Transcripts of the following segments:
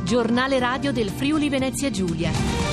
Giornale radio del Friuli Venezia Giulia.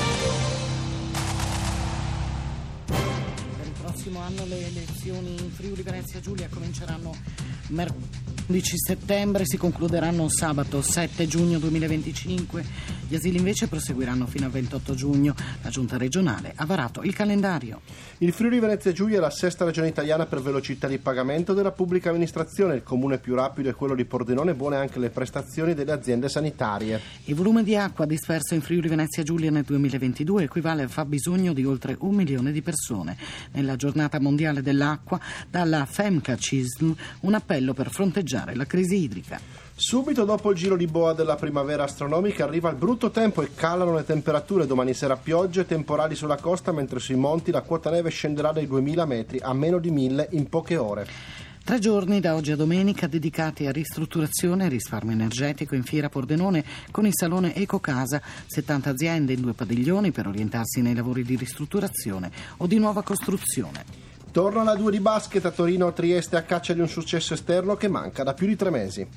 Per il prossimo anno le elezioni in Friuli Venezia Giulia cominceranno mercoledì 11 settembre, si concluderanno sabato 7 giugno 2025. Gli asili invece proseguiranno fino al 28 giugno. La Giunta regionale ha varato il calendario. Il Friuli Venezia Giulia è la sesta regione italiana per velocità di pagamento della pubblica amministrazione. Il comune più rapido è quello di Pordenone, buone anche le prestazioni delle aziende sanitarie. Il volume di acqua disperso in Friuli Venezia Giulia nel 2022 equivale al fabbisogno di oltre 1 milione di persone. Nella giornata mondiale dell'acqua, dalla FEMCA CISL, un appello per fronteggiare la crisi idrica. Subito dopo il giro di boa della primavera astronomica arriva il brutto tempo e calano le temperature. Domani sera piogge e temporali sulla costa, mentre sui monti la quota neve scenderà dai 2000 metri a meno di 1000 in poche ore. 3 giorni da oggi a domenica dedicati a ristrutturazione e risparmio energetico in Fiera Pordenone con il salone Ecocasa, 70 aziende in 2 padiglioni per orientarsi nei lavori di ristrutturazione o di nuova costruzione. Torna la 2 di basket a Torino, Trieste a caccia di un successo esterno che manca da più di 3 mesi.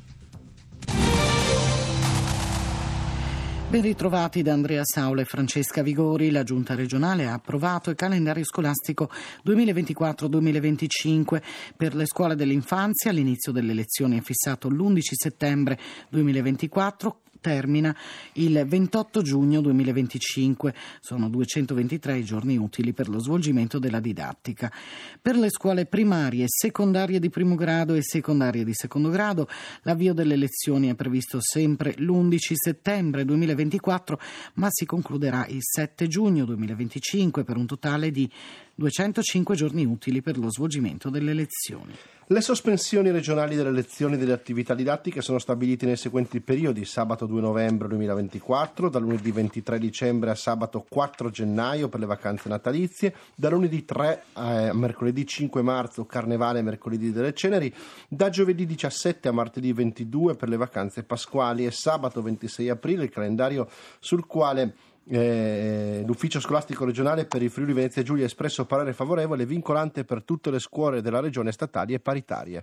Ben ritrovati da Andrea Saula e Francesca Vigori. La Giunta regionale ha approvato il calendario scolastico 2024-2025 per le scuole dell'infanzia. L'inizio delle lezioni è fissato l'11 settembre 2024. Termina il 28 giugno 2025. Sono 223 i giorni utili per lo svolgimento della didattica. Per le scuole primarie, secondarie di primo grado e secondarie di secondo grado, l'avvio delle lezioni è previsto sempre l'11 settembre 2024, ma si concluderà il 7 giugno 2025 per un totale di 205 giorni utili per lo svolgimento delle lezioni. Le sospensioni regionali delle lezioni delle attività didattiche sono stabilite nei seguenti periodi: sabato 2 novembre 2024, da lunedì 23 dicembre a sabato 4 gennaio per le vacanze natalizie, da lunedì 3 a mercoledì 5 marzo Carnevale e mercoledì delle Ceneri, da giovedì 17 a martedì 22 per le vacanze pasquali e sabato 26 aprile, il calendario sul quale l'ufficio scolastico regionale per il Friuli Venezia Giulia ha espresso parere favorevole e vincolante per tutte le scuole della regione statali e paritarie.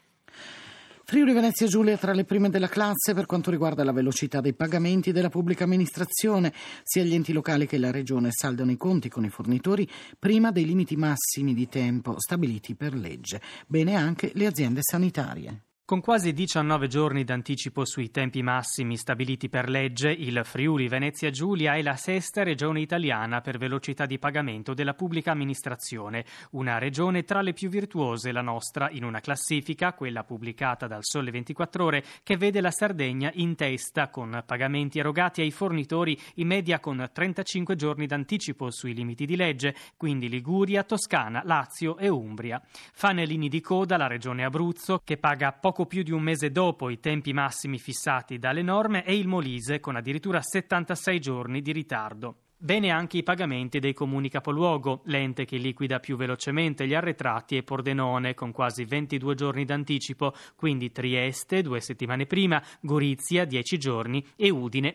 Friuli Venezia Giulia è tra le prime della classe per quanto riguarda la velocità dei pagamenti della pubblica amministrazione. Sia gli enti locali che la regione saldano i conti con i fornitori prima dei limiti massimi di tempo stabiliti per legge. Bene anche le aziende sanitarie. Con quasi 19 giorni d'anticipo sui tempi massimi stabiliti per legge, il Friuli Venezia Giulia è la sesta regione italiana per velocità di pagamento della pubblica amministrazione. Una regione tra le più virtuose, la nostra, in una classifica, quella pubblicata dal Sole 24 Ore, che vede la Sardegna in testa con pagamenti erogati ai fornitori in media con 35 giorni d'anticipo sui limiti di legge, quindi Liguria, Toscana, Lazio e Umbria. Fanalini di coda la regione Abruzzo, che paga poco più di un mese dopo i tempi massimi fissati dalle norme, e il Molise con addirittura 76 giorni di ritardo. Bene anche i pagamenti dei comuni capoluogo, l'ente che liquida più velocemente gli arretrati è Pordenone con quasi 22 giorni d'anticipo, quindi Trieste 2 settimane prima, Gorizia 10 giorni e Udine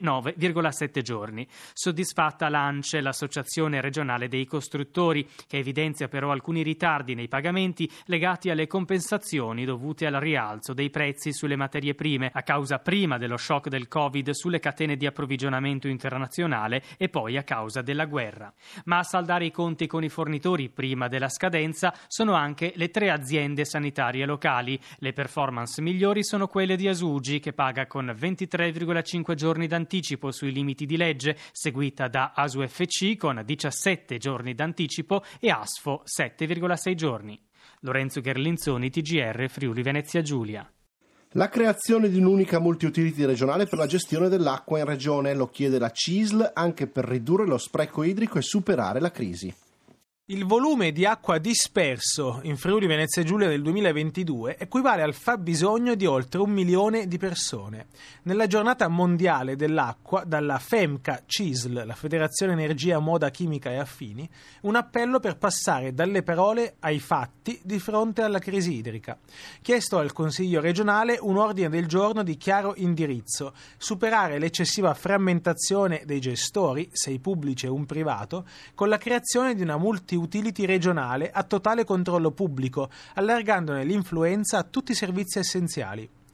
9,7 giorni. Soddisfatta l'ANCE, l'associazione regionale dei costruttori, che evidenzia però alcuni ritardi nei pagamenti legati alle compensazioni dovute al rialzo dei prezzi sulle materie prime a causa prima dello shock del Covid sulle catene di approvvigionamento internazionale e poi a causa della guerra. Ma a saldare i conti con i fornitori prima della scadenza sono anche le 3 aziende sanitarie locali. Le performance migliori sono quelle di Asugi, che paga con 23,5 giorni d'anticipo sui limiti di legge, seguita da ASUFC con 17 giorni d'anticipo e ASFO 7,6 giorni. Lorenzo Gherlinzoni, TGR Friuli Venezia Giulia. La creazione di un'unica multi-utility regionale per la gestione dell'acqua in regione lo chiede la CISL anche per ridurre lo spreco idrico e superare la crisi. Il volume di acqua disperso in Friuli Venezia Giulia del 2022 equivale al fabbisogno di oltre 1 milione di persone. Nella giornata mondiale dell'acqua, dalla FEMCA CISL, la Federazione Energia, Moda, Chimica e Affini, un appello per passare dalle parole ai fatti di fronte alla crisi idrica. Chiesto al Consiglio regionale un ordine del giorno di chiaro indirizzo: superare l'eccessiva frammentazione dei gestori, 6 pubblici e 1 privato, con la creazione di una multi-utility regionale a totale controllo pubblico, allargandone l'influenza a tutti i servizi essenziali.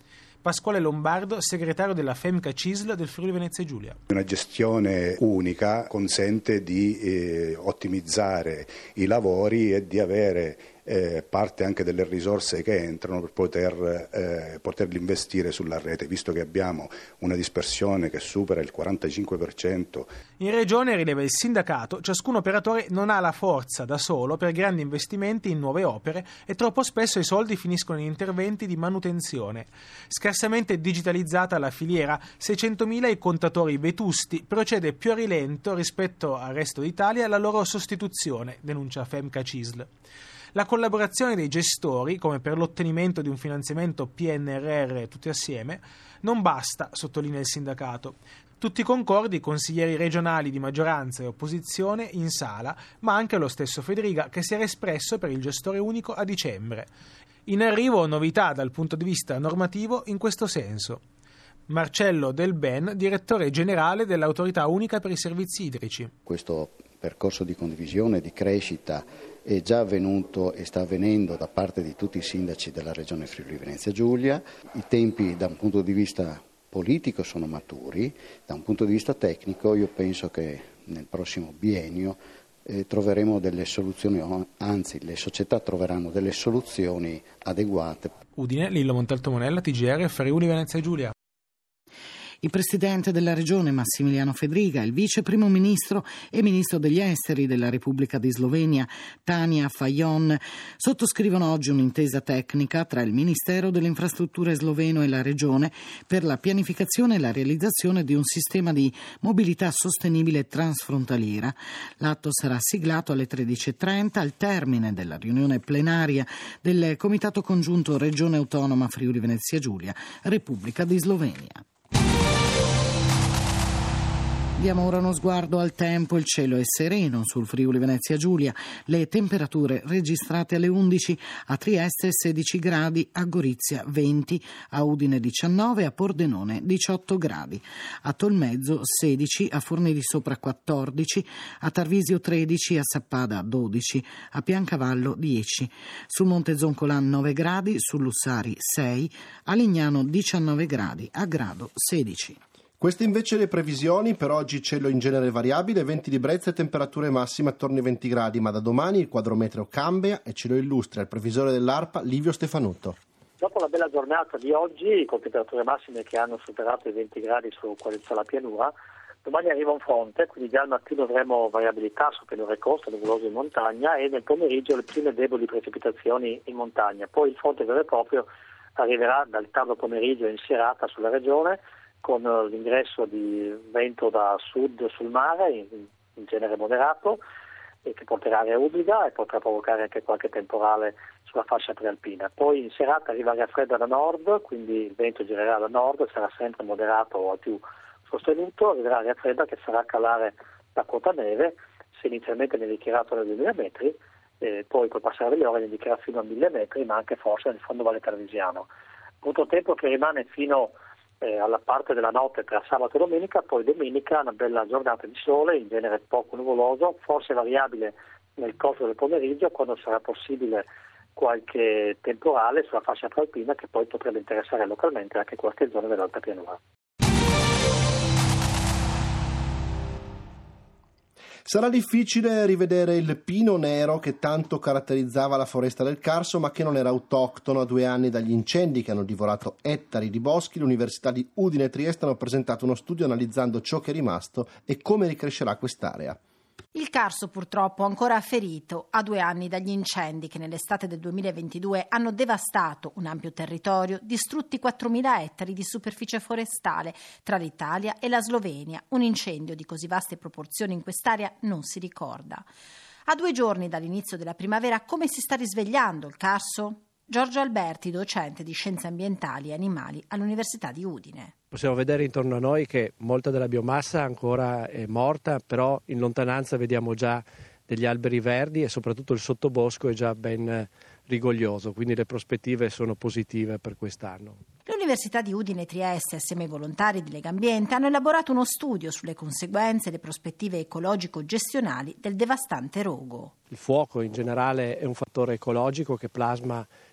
Pasquale Lombardo, segretario della FEMCA CISL del Friuli Venezia Giulia. Una gestione unica consente di ottimizzare i lavori e di avere parte anche delle risorse che entrano per poterli investire sulla rete, visto che abbiamo una dispersione che supera il 45%. In Regione, rileva il sindacato, ciascun operatore non ha la forza da solo per grandi investimenti in nuove opere e troppo spesso i soldi finiscono in interventi di manutenzione. Scarsamente digitalizzata la filiera, 600.000 i contatori vetusti, procede più a rilento rispetto al resto d'Italia la loro sostituzione, denuncia FEMCA CISL. La collaborazione dei gestori, come per l'ottenimento di un finanziamento PNRR tutti assieme, non basta, sottolinea il sindacato. Tutti concordi, consiglieri regionali di maggioranza e opposizione in sala, ma anche lo stesso Federica, che si era espresso per il gestore unico a dicembre. In arrivo novità dal punto di vista normativo in questo senso. Marcello Del Ben, direttore generale dell'Autorità Unica per i Servizi Idrici. Questo percorso di condivisione, di crescita è già avvenuto e sta avvenendo da parte di tutti i sindaci della Regione Friuli Venezia Giulia. I tempi da un punto di vista politico sono maturi, da un punto di vista tecnico io penso che nel prossimo biennio troveremo delle soluzioni, anzi le società troveranno delle soluzioni adeguate. Udine, Lillo Montalto Monella, TGR, Friuli Venezia Giulia. Il presidente della regione Massimiliano Fedriga, il vice primo ministro e ministro degli esteri della Repubblica di Slovenia Tanja Fajon sottoscrivono oggi un'intesa tecnica tra il Ministero delle Infrastrutture sloveno e la regione per la pianificazione e la realizzazione di un sistema di mobilità sostenibile transfrontaliera. L'atto sarà siglato alle 13.30 al termine della riunione plenaria del Comitato Congiunto Regione Autonoma Friuli Venezia Giulia, Repubblica di Slovenia. Diamo ora uno sguardo al tempo. Il cielo è sereno sul Friuli Venezia Giulia. Le temperature registrate alle 11, a Trieste 16 gradi, a Gorizia 20, a Udine 19, a Pordenone 18 gradi, a Tolmezzo 16, a Forni di Sopra 14, a Tarvisio 13, a Sappada 12, a Piancavallo 10, sul Monte Zoncolan 9 gradi, su Lussari 6, a Lignano 19 gradi, a Grado 16. Queste invece le previsioni: per oggi cielo in genere variabile, venti di brezza e temperature massime attorno ai 20 gradi, ma da domani il quadro meteo cambia e ce lo illustra il previsore dell'ARPA Livio Stefanutto. Dopo la bella giornata di oggi, con temperature massime che hanno superato i 20 gradi su quasi tutta la pianura, domani arriva un fronte, quindi già al mattino avremo variabilità su pianure coste, nuvoloso in montagna, e nel pomeriggio le prime deboli precipitazioni in montagna. Poi il fronte vero e proprio arriverà dal tardo pomeriggio in serata sulla regione, con l'ingresso di vento da sud sul mare, in genere moderato, e che porterà aria umida e potrà provocare anche qualche temporale sulla fascia prealpina. Poi in serata arriva aria fredda da nord, quindi il vento girerà da nord, sarà sempre moderato o al più sostenuto, arriverà aria fredda che farà calare la quota neve, se inizialmente ne indicherà nei 2000 metri, poi col passare delle ore ne indicherà fino a 1000 metri, ma anche forse nel fondovalle tarvisiano. Punto tempo che rimane fino alla parte della notte tra sabato e domenica, poi domenica una bella giornata di sole, in genere poco nuvoloso, forse variabile nel corso del pomeriggio, quando sarà possibile qualche temporale sulla fascia prealpina che poi potrebbe interessare localmente anche qualche zona dell'alta pianura. Sarà difficile rivedere il pino nero che tanto caratterizzava la foresta del Carso, ma che non era autoctono. A 2 anni dagli incendi che hanno divorato ettari di boschi, l'Università di Udine e Trieste hanno presentato uno studio analizzando ciò che è rimasto e come ricrescerà quest'area. Il Carso purtroppo ancora ferito a 2 anni dagli incendi che nell'estate del 2022 hanno devastato un ampio territorio, distrutti 4.000 ettari di superficie forestale tra l'Italia e la Slovenia. Un incendio di così vaste proporzioni in quest'area non si ricorda. A 2 giorni dall'inizio della primavera, come si sta risvegliando il Carso? Giorgio Alberti, docente di Scienze Ambientali e Animali all'Università di Udine. Possiamo vedere intorno a noi che molta della biomassa ancora è morta, però in lontananza vediamo già degli alberi verdi e soprattutto il sottobosco è già ben rigoglioso, quindi le prospettive sono positive per quest'anno. L'Università di Udine e Trieste, assieme ai volontari di Legambiente, hanno elaborato uno studio sulle conseguenze e le prospettive ecologico-gestionali del devastante rogo. Il fuoco in generale è un fattore ecologico che plasma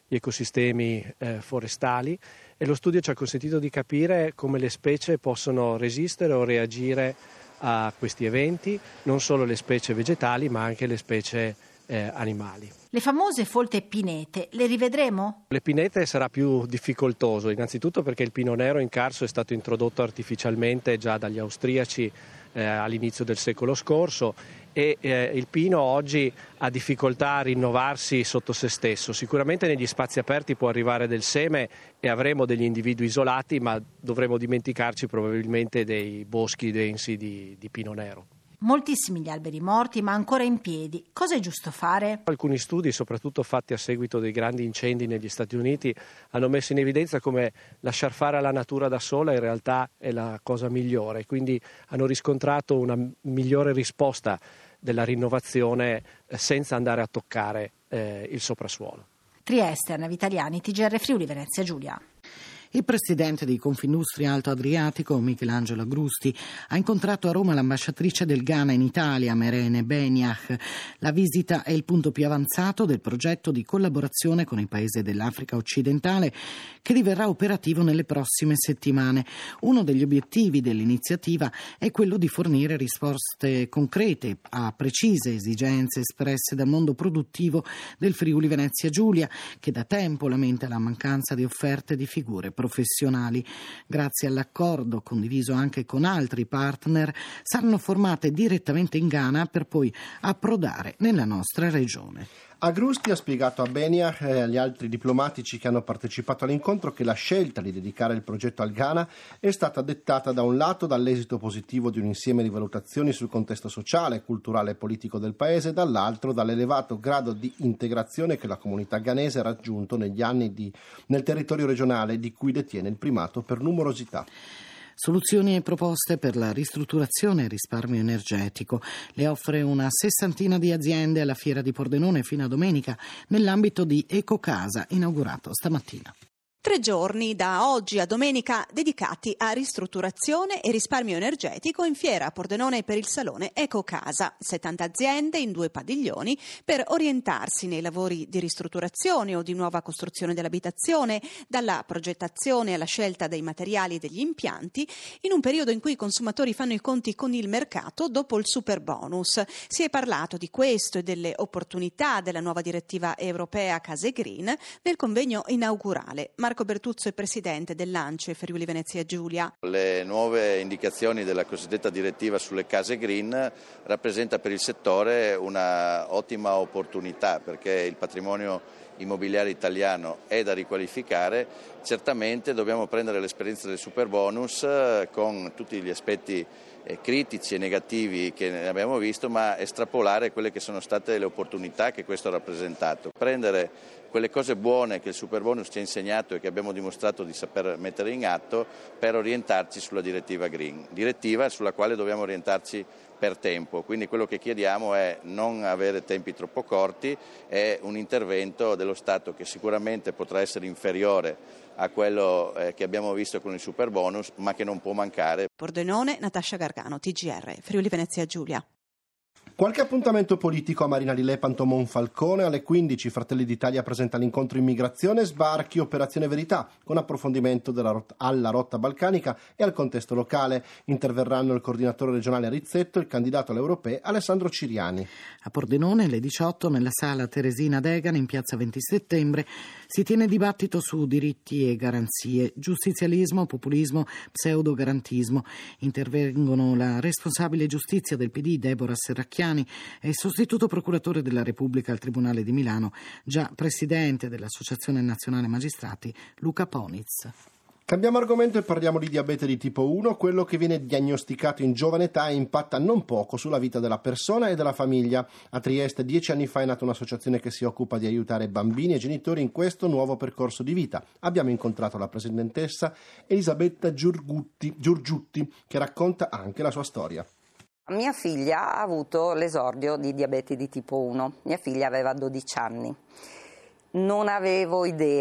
gli ecosistemi forestali, e lo studio ci ha consentito di capire come le specie possono resistere o reagire a questi eventi, non solo le specie vegetali ma anche le specie animali. Le famose folte pinete, le rivedremo? Le pinete sarà più difficoltoso, innanzitutto perché il pino nero in Carso è stato introdotto artificialmente già dagli austriaci all'inizio del secolo scorso, e il pino oggi ha difficoltà a rinnovarsi sotto se stesso. Sicuramente negli spazi aperti può arrivare del seme e avremo degli individui isolati, ma dovremo dimenticarci probabilmente dei boschi densi di pino nero. Moltissimi gli alberi morti, ma ancora in piedi. Cosa è giusto fare? Alcuni studi, soprattutto fatti a seguito dei grandi incendi negli Stati Uniti, hanno messo in evidenza come lasciar fare alla natura da sola in realtà è la cosa migliore, quindi hanno riscontrato una migliore risposta della rinnovazione senza andare a toccare il soprassuolo. Trieste, Anna Vitaliani, TGR Friuli Venezia Giulia. Il presidente di Confindustria Alto Adriatico, Michelangelo Agrusti, ha incontrato a Roma l'ambasciatrice del Ghana in Italia, Merene Beniach. La visita è il punto più avanzato del progetto di collaborazione con i paesi dell'Africa occidentale, che diverrà operativo nelle prossime settimane. Uno degli obiettivi dell'iniziativa è quello di fornire risposte concrete a precise esigenze espresse dal mondo produttivo del Friuli Venezia Giulia, che da tempo lamenta la mancanza di offerte di figure professionali. Grazie all'accordo condiviso anche con altri partner, saranno formate direttamente in Ghana per poi approdare nella nostra regione. Agrusti ha spiegato a Beniach e agli altri diplomatici che hanno partecipato all'incontro che la scelta di dedicare il progetto al Ghana è stata dettata da un lato dall'esito positivo di un insieme di valutazioni sul contesto sociale, culturale e politico del paese, dall'altro dall'elevato grado di integrazione che la comunità ghanese ha raggiunto negli anni nel territorio regionale di cui detiene il primato per numerosità. Soluzioni e proposte per la ristrutturazione e risparmio energetico. Le offre una 60 di aziende alla Fiera di Pordenone fino a domenica nell'ambito di Ecocasa, inaugurato stamattina. 3 giorni da oggi a domenica dedicati a ristrutturazione e risparmio energetico in fiera a Pordenone per il salone Ecocasa. 70 aziende in 2 padiglioni per orientarsi nei lavori di ristrutturazione o di nuova costruzione dell'abitazione, dalla progettazione alla scelta dei materiali e degli impianti, in un periodo in cui i consumatori fanno i conti con il mercato dopo il super bonus. Si è parlato di questo e delle opportunità della nuova direttiva europea Case Green nel convegno inaugurale. Marco Bertuzzo è presidente dell'ANCE Friuli Venezia Giulia. Le nuove indicazioni della cosiddetta direttiva sulle case green rappresenta per il settore una ottima opportunità, perché il patrimonio immobiliare italiano è da riqualificare. Certamente dobbiamo prendere l'esperienza del super bonus con tutti gli aspetti critici e negativi che ne abbiamo visto, ma estrapolare quelle che sono state le opportunità che questo ha rappresentato. Prendere quelle cose buone che il super bonus ci ha insegnato e che abbiamo dimostrato di saper mettere in atto per orientarci sulla direttiva green, direttiva sulla quale dobbiamo orientarci per tempo. Quindi quello che chiediamo è non avere tempi troppo corti, è un intervento dello Stato che sicuramente potrà essere inferiore a quello che abbiamo visto con il super bonus, ma che non può mancare. Pordenone, Natascia Gargano, TGR, Friuli Venezia Giulia. Qualche appuntamento politico a Marina di Lepanto Monfalcone. Alle 15 Fratelli d'Italia presenta l'incontro immigrazione, sbarchi, operazione verità, con approfondimento alla rotta balcanica e al contesto locale. Interverranno il coordinatore regionale Rizzetto e il candidato alle europee Alessandro Ciriani. A Pordenone alle 18 nella sala Teresina Degan in piazza 20 settembre si tiene dibattito su diritti e garanzie, giustizialismo, populismo, pseudo-garantismo. Intervengono la responsabile giustizia del PD Deborah Serracchiani e il sostituto procuratore della Repubblica al Tribunale di Milano, già presidente dell'Associazione Nazionale Magistrati, Luca Poniz. Cambiamo argomento e parliamo di diabete di tipo 1, quello che viene diagnosticato in giovane età e impatta non poco sulla vita della persona e della famiglia. A Trieste 10 anni fa è nata un'associazione che si occupa di aiutare bambini e genitori in questo nuovo percorso di vita. Abbiamo incontrato la presidentessa Elisabetta Giurgiutti, che racconta anche la sua storia. Mia figlia ha avuto l'esordio di diabete di tipo 1. Mia figlia aveva 12 anni. Non avevo idea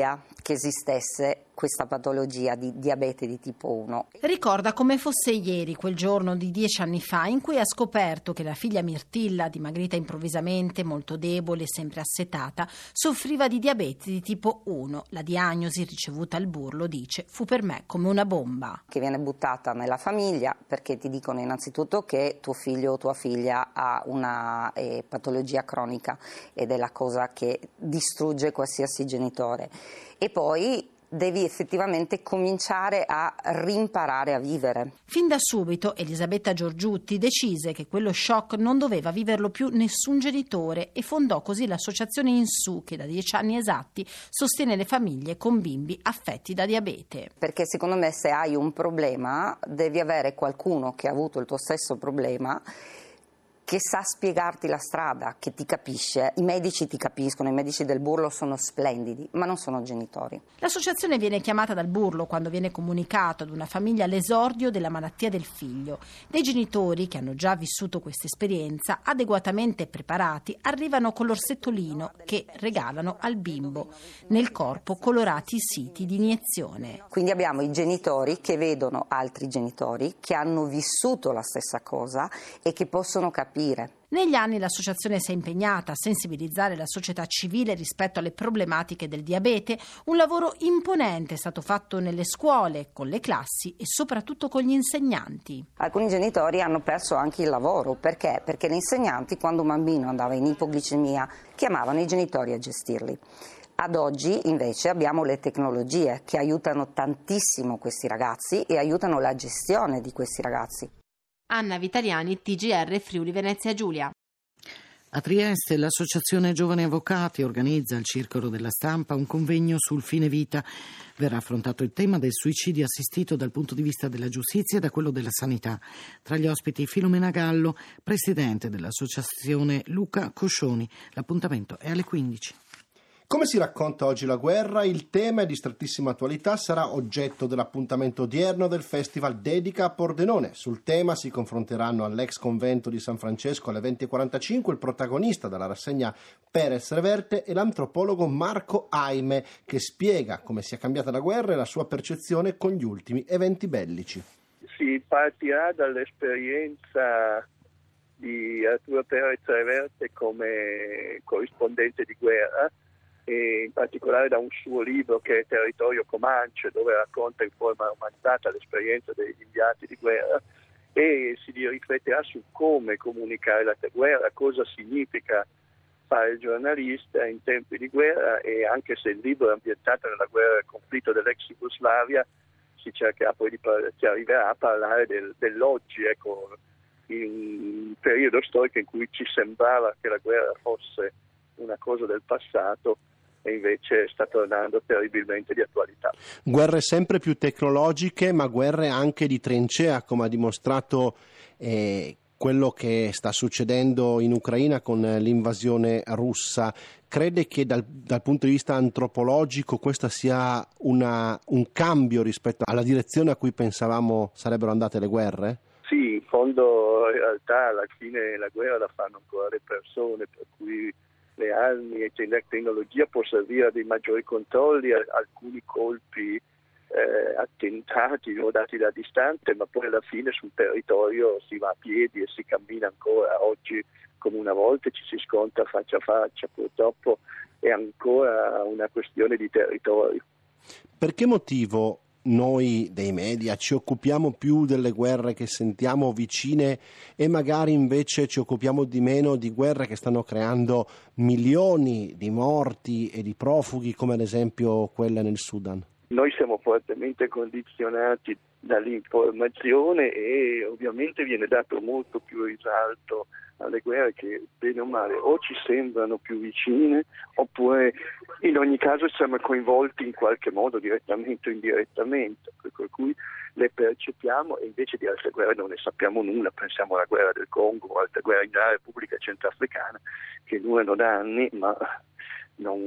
che esistesse questa patologia di diabete di tipo 1. Ricorda come fosse ieri quel giorno di 10 anni fa in cui ha scoperto che la figlia Mirtilla, dimagrita improvvisamente, molto debole, sempre assetata, soffriva di diabete di tipo 1. La diagnosi ricevuta al Burlo, dice, fu per me come una bomba. Che viene buttata nella famiglia perché ti dicono innanzitutto che tuo figlio o tua figlia ha una patologia cronica ed è la cosa che distrugge qualsiasi genitore. E poi devi effettivamente cominciare a rimparare a vivere. Fin da subito Elisabetta Giorgiutti decise che quello shock non doveva viverlo più nessun genitore e fondò così l'associazione INSU, che da 10 anni esatti sostiene le famiglie con bimbi affetti da diabete. Perché secondo me se hai un problema devi avere qualcuno che ha avuto il tuo stesso problema, che sa spiegarti la strada, che ti capisce. I medici ti capiscono, i medici del Burlo sono splendidi, ma non sono genitori. L'associazione viene chiamata dal Burlo quando viene comunicato ad una famiglia l'esordio della malattia del figlio. Dei genitori che hanno già vissuto questa esperienza, adeguatamente preparati, arrivano con l'orsettolino che regalano al bimbo. Nel corpo colorati i siti di iniezione. Quindi abbiamo i genitori che vedono altri genitori che hanno vissuto la stessa cosa e che possono capire. Negli anni l'associazione si è impegnata a sensibilizzare la società civile rispetto alle problematiche del diabete. Un lavoro imponente è stato fatto nelle scuole, con le classi e soprattutto con gli insegnanti. Alcuni genitori hanno perso anche il lavoro. Perché? Perché gli insegnanti, quando un bambino andava in ipoglicemia, chiamavano i genitori a gestirli. Ad oggi invece abbiamo le tecnologie che aiutano tantissimo questi ragazzi e aiutano la gestione di questi ragazzi. Anna Vitaliani, TGR Friuli Venezia Giulia. A Trieste l'Associazione Giovani Avvocati organizza al Circolo della Stampa un convegno sul fine vita. Verrà affrontato il tema del suicidio assistito dal punto di vista della giustizia e da quello della sanità. Tra gli ospiti Filomena Gallo, presidente dell'Associazione Luca Coscioni. L'appuntamento è alle 15. Come si racconta oggi la guerra? Il tema è di strettissima attualità, sarà oggetto dell'appuntamento odierno del Festival Dedica a Pordenone. Sul tema si confronteranno all'ex convento di San Francesco alle 20.45 il protagonista della rassegna Perez Reverte e l'antropologo Marco Aime, che spiega come sia cambiata la guerra e la sua percezione con gli ultimi eventi bellici. Si partirà dall'esperienza di Arturo Perez Reverte come corrispondente di guerra, e in particolare da un suo libro che è Territorio Comanche, dove racconta in forma romanzata l'esperienza degli inviati di guerra, e si rifletterà su come comunicare la guerra, cosa significa fare il giornalista in tempi di guerra, e anche se il libro è ambientato nella guerra del conflitto dell'ex Jugoslavia, si cercherà poi si arriverà a parlare dell'oggi, ecco, in un periodo storico in cui ci sembrava che la guerra fosse una cosa del passato e invece sta tornando terribilmente di attualità. Guerre sempre più tecnologiche, ma guerre anche di trincea, come ha dimostrato quello che sta succedendo in Ucraina con l'invasione russa. Crede che dal punto di vista antropologico questo sia un cambio rispetto alla direzione a cui pensavamo sarebbero andate le guerre? Sì, in fondo in realtà alla fine la guerra la fanno ancora le persone, per cui le armi e la tecnologia può servire a dei maggiori controlli, a alcuni colpi, attentati dati da distante, ma poi alla fine sul territorio si va a piedi e si cammina ancora. Oggi come una volta ci si scontra faccia a faccia, purtroppo è ancora una questione di territorio. Per che motivo noi dei media ci occupiamo più delle guerre che sentiamo vicine e magari invece ci occupiamo di meno di guerre che stanno creando milioni di morti e di profughi, come ad esempio quelle nel Sudan? Noi siamo fortemente condizionati dall'informazione e ovviamente viene dato molto più risalto alle guerre che bene o male o ci sembrano più vicine oppure in ogni caso siamo coinvolti in qualche modo direttamente o indirettamente, per cui le percepiamo e invece di altre guerre non ne sappiamo nulla. Pensiamo alla guerra del Congo o altre guerre nella Repubblica Centrafricana che durano da anni ma non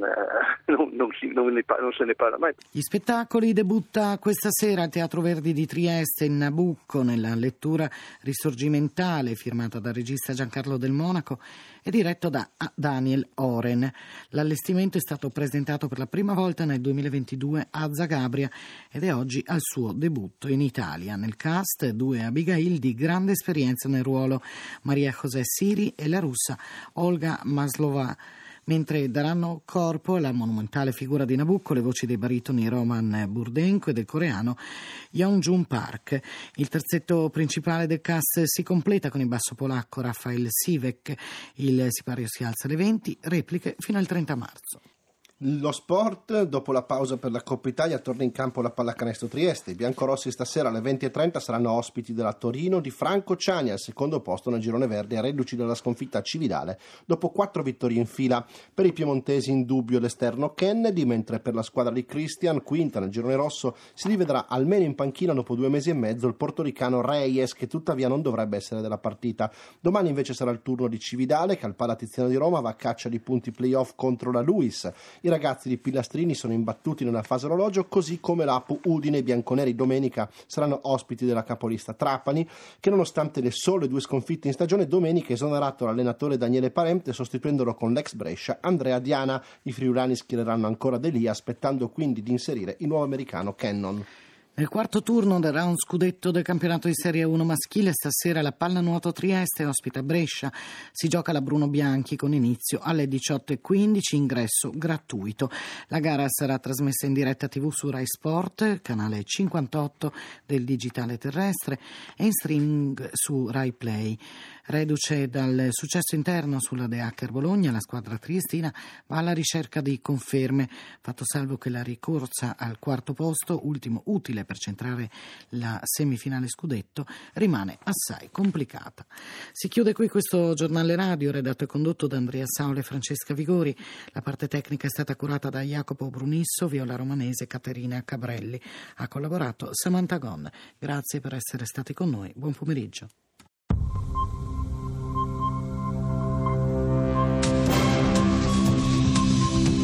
se ne parla mai. Gli spettacoli. Debutta questa sera al Teatro Verdi di Trieste il Nabucco nella lettura risorgimentale firmata dal regista Giancarlo Del Monaco e diretto da Daniel Oren. L'allestimento è stato presentato per la prima volta nel 2022 a Zagabria ed è oggi al suo debutto in Italia. Nel cast 2 Abigail di grande esperienza nel ruolo, Maria José Siri e la russa Olga Maslova, mentre daranno corpo alla monumentale figura di Nabucco le voci dei baritoni Roman Burdenko e del coreano Yeonjun Park. Il terzetto principale del cast si completa con il basso polacco Rafael Sivek. Il sipario si alza alle 20, repliche fino al 30 marzo. Lo sport, dopo la pausa per la Coppa Italia, torna in campo la Pallacanestro Trieste. I biancorossi stasera alle 20:30 saranno ospiti della Torino di Franco Ciani, al secondo posto nel girone verde, reduci dalla sconfitta a Cividale dopo 4 vittorie in fila. Per i piemontesi in dubbio l'esterno Kennedy, mentre per la squadra di Christian, quinta nel girone rosso, si rivedrà almeno in panchina dopo 2 mesi e mezzo il portoricano Reyes, che tuttavia non dovrebbe essere della partita. Domani invece sarà il turno di Cividale, che al Pala Tiziano di Roma va a caccia di punti playoff contro la Luis. I ragazzi di Pillastrini sono imbattuti nella fase orologio, così come l'Apu Udine. I bianconeri domenica saranno ospiti della capolista Trapani, che nonostante le sole 2 sconfitte in stagione, domenica esonerato l'allenatore Daniele Parente, sostituendolo con l'ex Brescia Andrea Diana. I friulani schiereranno ancora De Lia, aspettando quindi di inserire il nuovo americano Cannon. Nel quarto turno del round scudetto del campionato di Serie 1 maschile, stasera la Pallanuoto Trieste ospita Brescia. Si gioca la Bruno Bianchi con inizio alle 18:15, ingresso gratuito. La gara sarà trasmessa in diretta TV su Rai Sport, canale 58 del digitale terrestre, e in streaming su Rai Play. Reduce dal successo interno sulla De Hacker Bologna, la squadra triestina va alla ricerca di conferme, fatto salvo che la ricorsa al quarto posto, ultimo utile per centrare la semifinale scudetto, rimane assai complicata. Si chiude qui questo giornale radio, redatto e condotto da Andrea Saula e Francesca Vigori. La parte tecnica è stata curata da Jacopo Brunisso, Viola Romanese e Caterina Cabrelli. Ha collaborato Samantha Gon. Grazie per essere stati con noi. Buon pomeriggio.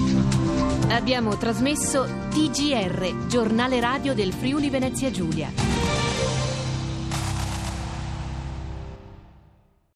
Abbiamo trasmesso TGR, giornale radio del Friuli Venezia Giulia.